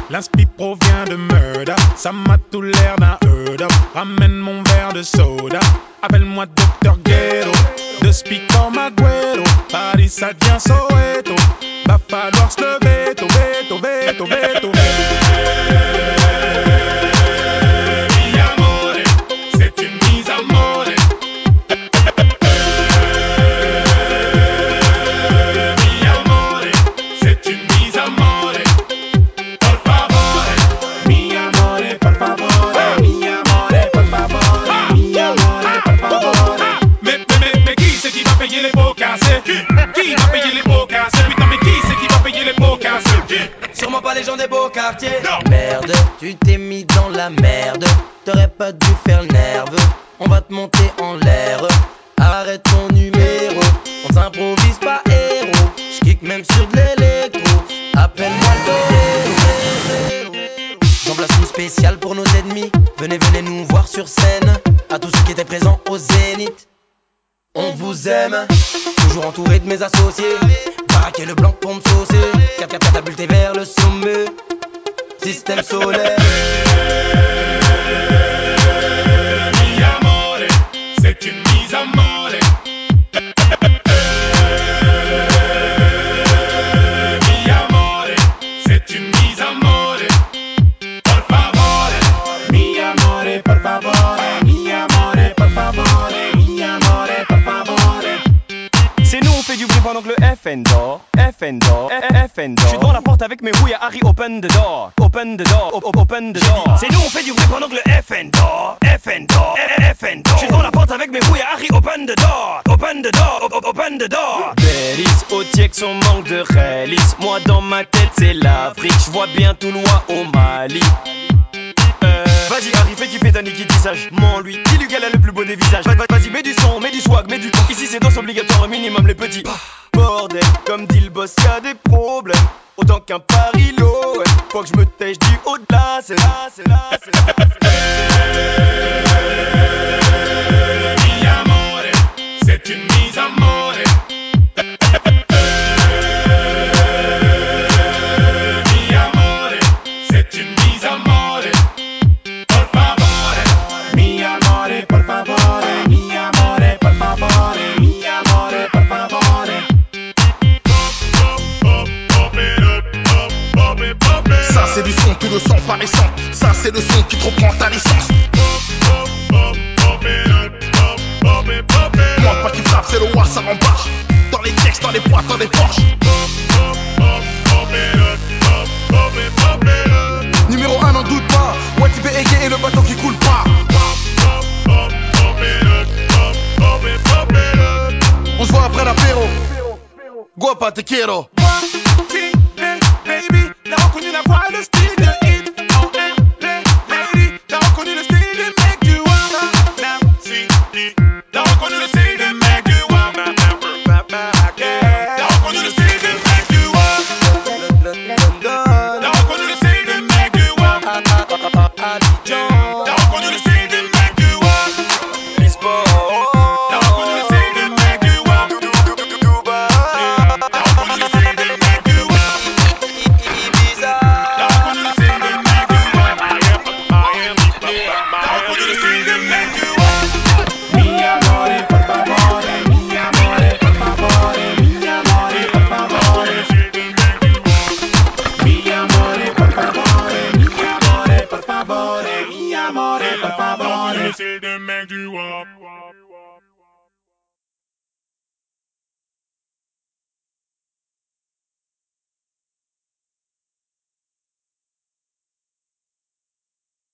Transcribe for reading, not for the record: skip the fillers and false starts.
L'inspi provient de murder, ça m'a tout l'air d'un heurd. Ramène mon verre de soda, appelle-moi Dr. Ghetto. De speak comme Agüero, Paris ça devient Soweto. Va falloir se lever, veto, veto, veto, veto. Mi amore, c'est une mise à mort. Mi amore, c'est une mise à mort. Por favore, mi amore, por favore, mi amore, por favore, mi amore, por favore. Mais qui c'est qui va payer les pots cassés? Qui va payer les pots cassés? Putain, mais qui c'est qui va payer les pots cassés? Sûrement pas les gens des beaux quartiers. Non. Merde, tu t'es mis dans la merde. T'aurais pas dû faire le nerveux. On va te monter en l'air. Arrête ton numéro. On s'improvise pas héros. J'kick même sur de l'électro. Appelle-moi le héros. J'en place une spéciale pour nos ennemis. Venez, venez nous voir sur scène. À tous ceux qui étaient présents au Zénith. On vous aime, toujours entouré de mes associés. Baraquer le blanc pour me saucer. 4-4 catapulté vers le sommet. Système solaire. Mi amore, c'est une mise à mort. Mi amore, c'est une mise à mort. Por favore, mi amore, por favore, mi amore, por favore, mi amore, por favore. C'est nous, on fait du bruit pendant que le FN dort. FN dort, FN dort. J'suis devant la porte avec mes rouilles à Harry, open the door. Open the door, open the door. C'est nous, on fait du bruit pendant que le FN dort. FN dort, FN dort. J'suis devant la porte avec mes rouilles à Harry, open the door. Open the door, open the door. Bélis, au Tiex, on manque de réalisme. Moi dans ma tête, c'est l'Afrique. J'vois bien tout loin au Mali. Vas-y, Harry, fais kiffer ta Niki tissage. Lui, dis-lui qu'elle a le plus beau des visages. Vas-y, mets du son, mets du swag, mets du ton. Ici, c'est danse obligatoire, au minimum les petits. Bordel, comme dit le boss, y'a des problèmes. Autant qu'un pari low. Faut que je me tèche du haut de la scène. Mi amore, c'est une mise à mort. Mi amore, c'est une mise à mort. Por favore, mi amore, por favore, mi amore, por favore, mi amore, por favore. Ça c'est du son, tout le sang paraissant. Ça c'est le son qui te reprend ta licence. Moi pas qui frappe, c'est le roi, ça rembarche. Dans les textes, dans les boîtes, dans les poches. Numéro 1, n'en doute pas. Ouais, tu fais égayer le bateau qui coule pas. On se voit après l'apéro. Guapa, te quiero.